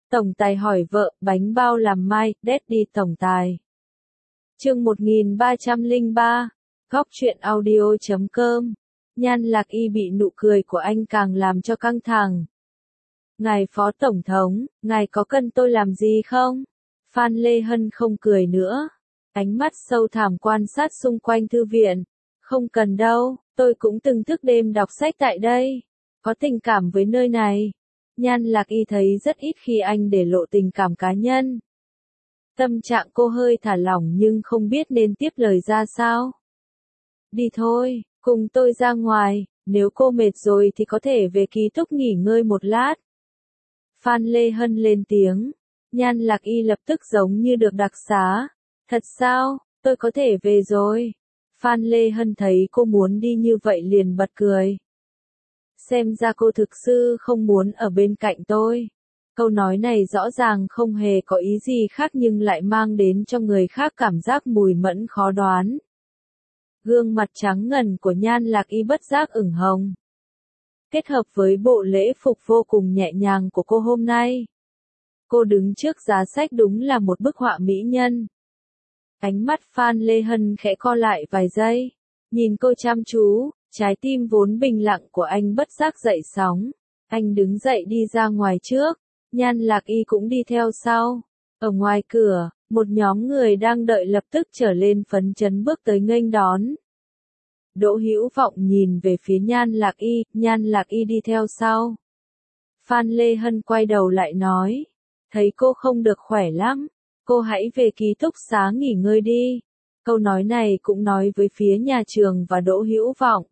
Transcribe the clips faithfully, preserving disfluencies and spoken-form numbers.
Tổng tài hỏi vợ, bánh bao làm mai, Daddy tổng tài. Chương một nghìn ba trăm lẻ ba, Góc truyện audio chấm com. Nhan Lạc Y bị nụ cười của anh càng làm cho căng thẳng. Ngài Phó Tổng thống, ngài có cần tôi làm gì không? Phan Lê Hân không cười nữa. Ánh mắt sâu thẳm quan sát xung quanh thư viện. Không cần đâu, tôi cũng từng thức đêm đọc sách tại đây. Có tình cảm với nơi này. Nhan Lạc Y thấy rất ít khi anh để lộ tình cảm cá nhân. Tâm trạng cô hơi thả lỏng nhưng không biết nên tiếp lời ra sao. Đi thôi, cùng tôi ra ngoài, nếu cô mệt rồi thì có thể về ký túc nghỉ ngơi một lát. Phan Lê Hân lên tiếng. Nhan Lạc Y lập tức giống như được đặc xá. Thật sao, tôi có thể về rồi. Phan Lê Hân thấy cô muốn đi như vậy liền bật cười. Xem ra cô thực sự không muốn ở bên cạnh tôi. Câu nói này rõ ràng không hề có ý gì khác nhưng lại mang đến cho người khác cảm giác mùi mẫn khó đoán. Gương mặt trắng ngần của Nhan Lạc Y bất giác ửng hồng. Kết hợp với bộ lễ phục vô cùng nhẹ nhàng của cô hôm nay. Cô đứng trước giá sách đúng là một bức họa mỹ nhân. Ánh mắt Phan Lê Hân khẽ co lại vài giây. Nhìn cô chăm chú, trái tim vốn bình lặng của anh bất giác dậy sóng. Anh đứng dậy đi ra ngoài trước. Nhan Lạc Y cũng đi theo sau. Ở ngoài cửa, một nhóm người đang đợi lập tức trở lên phấn chấn bước tới nghênh đón. Đỗ Hữu Vọng nhìn về phía Nhan Lạc Y, Nhan Lạc Y đi theo sau. Phan Lê Hân quay đầu lại nói, thấy cô không được khỏe lắm, cô hãy về ký túc xá nghỉ ngơi đi. Câu nói này cũng nói với phía nhà trường và Đỗ Hữu Vọng.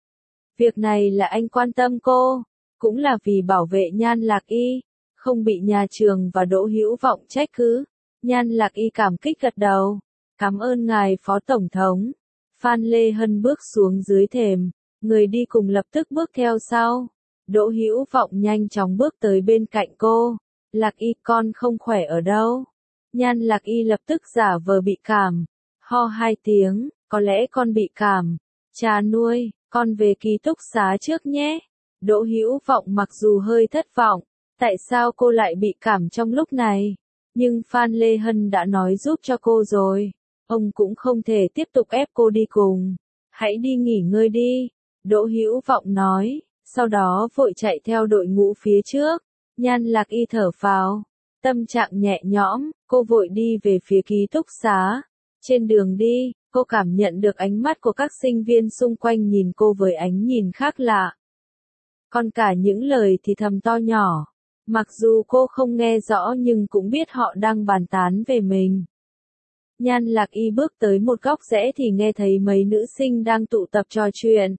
Việc này là anh quan tâm cô, cũng là vì bảo vệ Nhan Lạc Y, không bị nhà trường và Đỗ Hữu Vọng trách cứ. Nhan Lạc Y cảm kích gật đầu. Cảm ơn ngài Phó Tổng thống. Phan Lê Hân bước xuống dưới thềm, người đi cùng lập tức bước theo sau. Đỗ Hữu Vọng nhanh chóng bước tới bên cạnh cô. Lạc Y, con không khỏe ở đâu? Nhan Lạc Y lập tức giả vờ bị cảm. Ho hai tiếng, có lẽ con bị cảm. Cha nuôi, con về ký túc xá trước nhé. Đỗ Hữu Vọng mặc dù hơi thất vọng, tại sao cô lại bị cảm trong lúc này? Nhưng Phan Lê Hân đã nói giúp cho cô rồi. Ông cũng không thể tiếp tục ép cô đi cùng. Hãy đi nghỉ ngơi đi. Đỗ Hữu Vọng nói, sau đó vội chạy theo đội ngũ phía trước. Nhan Lạc Y thở phào. Tâm trạng nhẹ nhõm, cô vội đi về phía ký túc xá. Trên đường đi, cô cảm nhận được ánh mắt của các sinh viên xung quanh nhìn cô với ánh nhìn khác lạ. Còn cả những lời thì thầm to nhỏ. Mặc dù cô không nghe rõ nhưng cũng biết họ đang bàn tán về mình. Nhan Lạc Y bước tới một góc rẽ thì nghe thấy mấy nữ sinh đang tụ tập trò chuyện.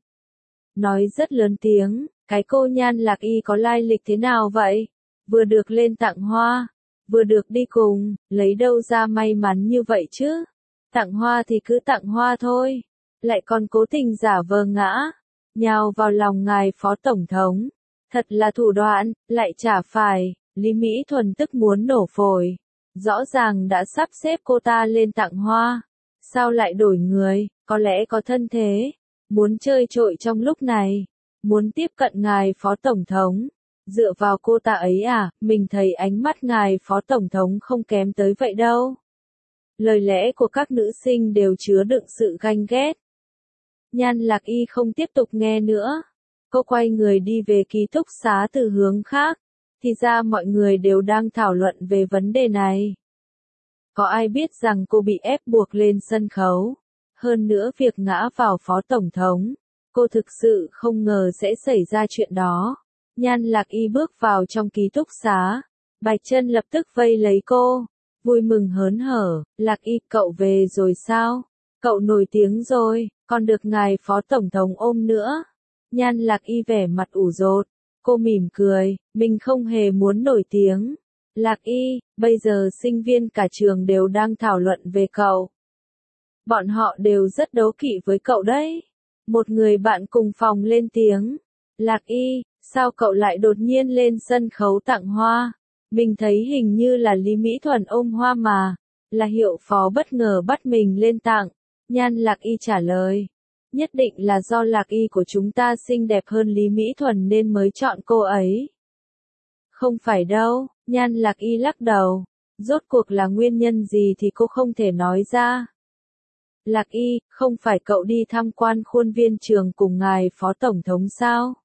Nói rất lớn tiếng, cái cô Nhan Lạc Y có lai lịch thế nào vậy? Vừa được lên tặng hoa, vừa được đi cùng, lấy đâu ra may mắn như vậy chứ? Tặng hoa thì cứ tặng hoa thôi, lại còn cố tình giả vờ ngã, nhào vào lòng ngài Phó Tổng thống. Thật là thủ đoạn, lại chả phải, Lý Mỹ Thuần tức muốn nổ phổi. Rõ ràng đã sắp xếp cô ta lên tặng hoa. Sao lại đổi người, có lẽ có thân thế. Muốn chơi trội trong lúc này. Muốn tiếp cận ngài Phó Tổng thống. Dựa vào cô ta ấy à, mình thấy ánh mắt ngài Phó Tổng thống không kém tới vậy đâu. Lời lẽ của các nữ sinh đều chứa đựng sự ganh ghét. Nhan Lạc Y không tiếp tục nghe nữa. Cô quay người đi về ký túc xá từ hướng khác. Thì ra mọi người đều đang thảo luận về vấn đề này. Có ai biết rằng cô bị ép buộc lên sân khấu. Hơn nữa việc ngã vào Phó Tổng thống. Cô thực sự không ngờ sẽ xảy ra chuyện đó. Nhan Lạc Y bước vào trong ký túc xá. Bạch Chân lập tức vây lấy cô. Vui mừng hớn hở. Lạc Y, cậu về rồi sao? Cậu nổi tiếng rồi, còn được ngài Phó Tổng thống ôm nữa. Nhan Lạc Y vẻ mặt ủ rột. Cô mỉm cười, mình không hề muốn nổi tiếng. Lạc Y, bây giờ sinh viên cả trường đều đang thảo luận về cậu. Bọn họ đều rất đố kỵ với cậu đấy. Một người bạn cùng phòng lên tiếng. Lạc Y, sao cậu lại đột nhiên lên sân khấu tặng hoa? Mình thấy hình như là Lý Mỹ Thuần ôm hoa mà. Là Hiệu Phó bất ngờ bắt mình lên tặng. Nhan Lạc Y trả lời. Nhất định là do Lạc Y của chúng ta xinh đẹp hơn Lý Mỹ Thuần nên mới chọn cô ấy. Không phải đâu, Nhan Lạc Y lắc đầu. Rốt cuộc là nguyên nhân gì thì cô không thể nói ra. Lạc Y, không phải cậu đi tham quan khuôn viên trường cùng ngài phó tổng thống sao?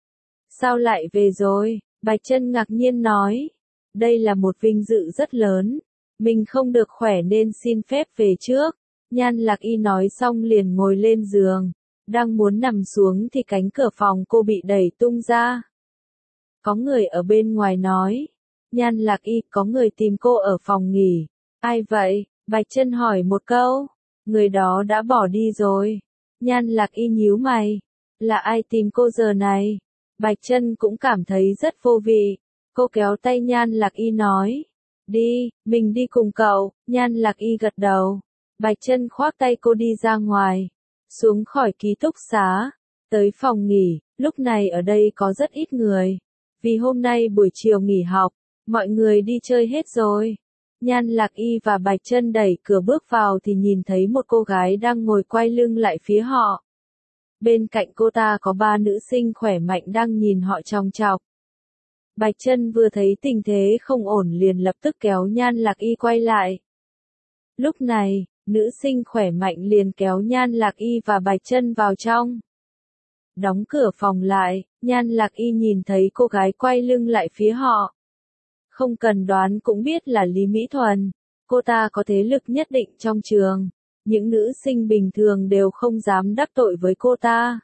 Sao lại về rồi? Bạch Chân ngạc nhiên nói. Đây là một vinh dự rất lớn. Mình không được khỏe nên xin phép về trước. Nhan Lạc Y nói xong liền ngồi lên giường. Đang muốn nằm xuống thì cánh cửa phòng cô bị đẩy tung ra. Có người ở bên ngoài nói. Nhan Lạc Y, có người tìm cô ở phòng nghỉ. Ai vậy? Bạch Chân hỏi một câu. Người đó đã bỏ đi rồi. Nhan Lạc Y nhíu mày. Là ai tìm cô giờ này? Bạch Chân cũng cảm thấy rất vô vị. Cô kéo tay Nhan Lạc Y nói. Đi, mình đi cùng cậu. Nhan Lạc Y gật đầu. Bạch Chân khoác tay cô đi ra ngoài. Xuống khỏi ký túc xá. Tới phòng nghỉ, lúc này ở đây có rất ít người. Vì hôm nay buổi chiều nghỉ học, mọi người đi chơi hết rồi. Nhan Lạc Y và Bạch Chân đẩy cửa bước vào thì nhìn thấy một cô gái đang ngồi quay lưng lại phía họ. Bên cạnh cô ta có ba nữ sinh khỏe mạnh đang nhìn họ chòng chọc. Bạch Chân vừa thấy tình thế không ổn liền lập tức kéo Nhan Lạc Y quay lại. Lúc này, nữ sinh khỏe mạnh liền kéo Nhan Lạc Y và Bạch Chân vào trong. Đóng cửa phòng lại, Nhan Lạc Y nhìn thấy cô gái quay lưng lại phía họ. Không cần đoán cũng biết là Lý Mỹ Thuần. Cô ta có thế lực nhất định trong trường. Những nữ sinh bình thường đều không dám đắc tội với cô ta.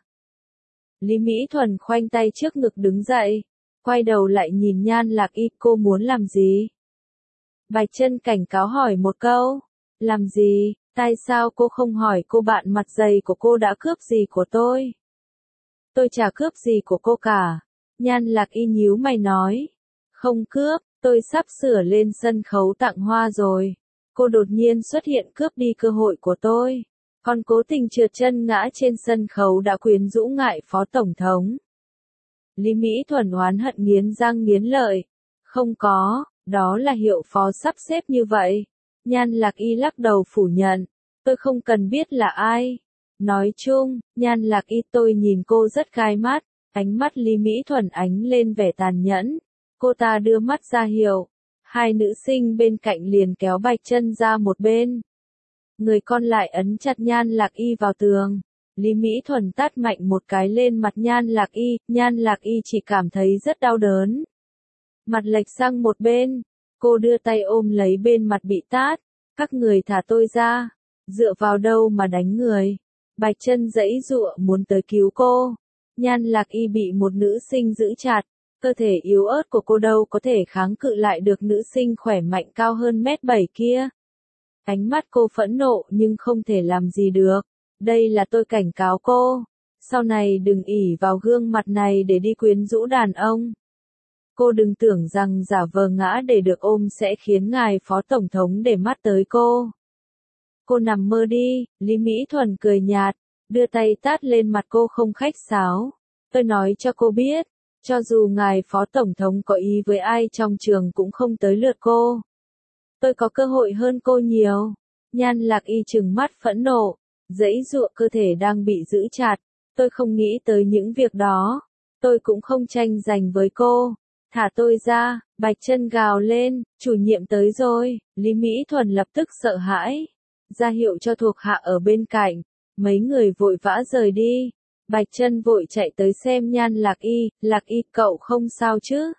Lý Mỹ Thuần khoanh tay trước ngực đứng dậy. Quay đầu lại nhìn Nhan Lạc Y, cô muốn làm gì? Bạch Chân cảnh cáo hỏi một câu. Làm gì? Tại sao cô không hỏi cô bạn mặt dày của cô đã cướp gì của tôi? Tôi chả cướp gì của cô cả. Nhan Lạc Y nhíu mày nói. Không cướp, tôi sắp sửa lên sân khấu tặng hoa rồi. Cô đột nhiên xuất hiện cướp đi cơ hội của tôi. Còn cố tình trượt chân ngã trên sân khấu đã quyến rũ ngại phó tổng thống. Lý Mỹ Thuần oán hận nghiến răng nghiến lợi. Không có, đó là hiệu phó sắp xếp như vậy. Nhan Lạc Y lắc đầu phủ nhận. Tôi không cần biết là ai. Nói chung, Nhan Lạc Y, tôi nhìn cô rất gai mắt. Ánh mắt Lý Mỹ Thuần ánh lên vẻ tàn nhẫn. Cô ta đưa mắt ra hiệu. Hai nữ sinh bên cạnh liền kéo Bạch Chân ra một bên. Người còn lại ấn chặt Nhan Lạc Y vào tường. Lý Mỹ Thuần tát mạnh một cái lên mặt Nhan Lạc Y. Nhan Lạc Y chỉ cảm thấy rất đau đớn. Mặt lệch sang một bên. Cô đưa tay ôm lấy bên mặt bị tát. Các người thả tôi ra. Dựa vào đâu mà đánh người? Bạch Chân giãy giụa muốn tới cứu cô. Nhan Lạc Y bị một nữ sinh giữ chặt. Cơ thể yếu ớt của cô đâu có thể kháng cự lại được nữ sinh khỏe mạnh cao hơn mét bảy kia. Ánh mắt cô phẫn nộ nhưng không thể làm gì được. Đây là tôi cảnh cáo cô. Sau này đừng ỷ vào gương mặt này để đi quyến rũ đàn ông. Cô đừng tưởng rằng giả vờ ngã để được ôm sẽ khiến ngài phó tổng thống để mắt tới cô. Cô nằm mơ đi, Lý Mỹ Thuần cười nhạt, đưa tay tát lên mặt cô không khách sáo. Tôi nói cho cô biết, cho dù ngài phó tổng thống có ý với ai trong trường cũng không tới lượt cô. Tôi có cơ hội hơn cô nhiều. Nhan Lạc Y trừng mắt phẫn nộ, giãy giụa cơ thể đang bị giữ chặt. Tôi không nghĩ tới những việc đó. Tôi cũng không tranh giành với cô. Thả tôi ra, Bạch Chân gào lên, chủ nhiệm tới rồi. Lý Mỹ Thuần lập tức sợ hãi. Ra hiệu cho thuộc hạ ở bên cạnh. Mấy người vội vã rời đi. Bạch Chân vội chạy tới xem Nhan Lạc Y. Lạc Y, cậu không sao chứ?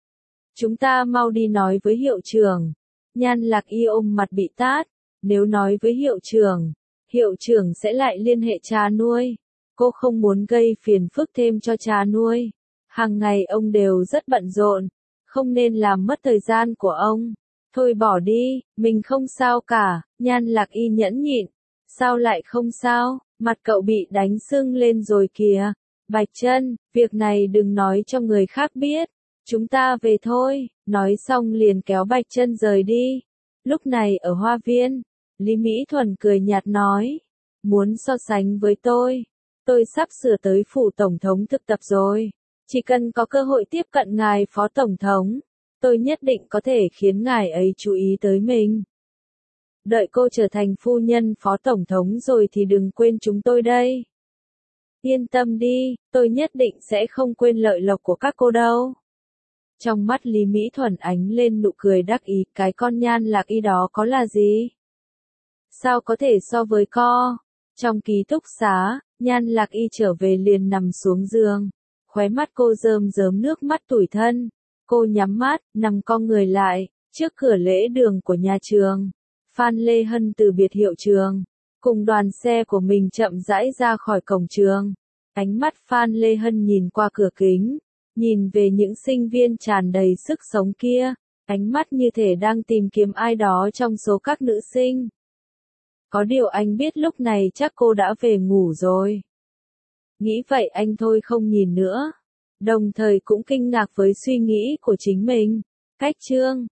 Chúng ta mau đi nói với hiệu trưởng. Nhan Lạc Y ôm mặt bị tát. Nếu nói với hiệu trưởng, hiệu trưởng sẽ lại liên hệ cha nuôi. Cô không muốn gây phiền phức thêm cho cha nuôi. Hàng ngày ông đều rất bận rộn, không nên làm mất thời gian của ông. Thôi bỏ đi, mình không sao cả. Nhan Lạc Y nhẫn nhịn. Sao lại không sao? Mặt cậu bị đánh sưng lên rồi kìa. Bạch Chân, việc này đừng nói cho người khác biết. Chúng ta về thôi. Nói xong liền kéo Bạch Chân rời đi. Lúc này ở hoa viên, Lý Mỹ Thuần cười nhạt nói. Muốn so sánh với tôi. Tôi sắp sửa tới phủ tổng thống thực tập rồi. Chỉ cần có cơ hội tiếp cận ngài phó tổng thống, tôi nhất định có thể khiến ngài ấy chú ý tới mình. Đợi cô trở thành phu nhân phó tổng thống rồi thì đừng quên chúng tôi đây. Yên tâm đi, tôi nhất định sẽ không quên lợi lộc của các cô đâu. Trong mắt Lý Mỹ Thuần ánh lên nụ cười đắc ý, cái con Nhan Lạc Y đó có là gì? Sao có thể so với co? Trong ký túc xá, Nhan Lạc Y trở về liền nằm xuống giường. Khóe mắt cô rơm rớm nước mắt tủi thân. Cô nhắm mắt, nằm cong người lại, trước cửa lễ đường của nhà trường. Phan Lê Hân từ biệt hiệu trường, cùng đoàn xe của mình chậm rãi ra khỏi cổng trường. Ánh mắt Phan Lê Hân nhìn qua cửa kính, nhìn về những sinh viên tràn đầy sức sống kia, ánh mắt như thể đang tìm kiếm ai đó trong số các nữ sinh. Có điều anh biết lúc này chắc cô đã về ngủ rồi. Nghĩ vậy anh thôi không nhìn nữa, đồng thời cũng kinh ngạc với suy nghĩ của chính mình. Cách chương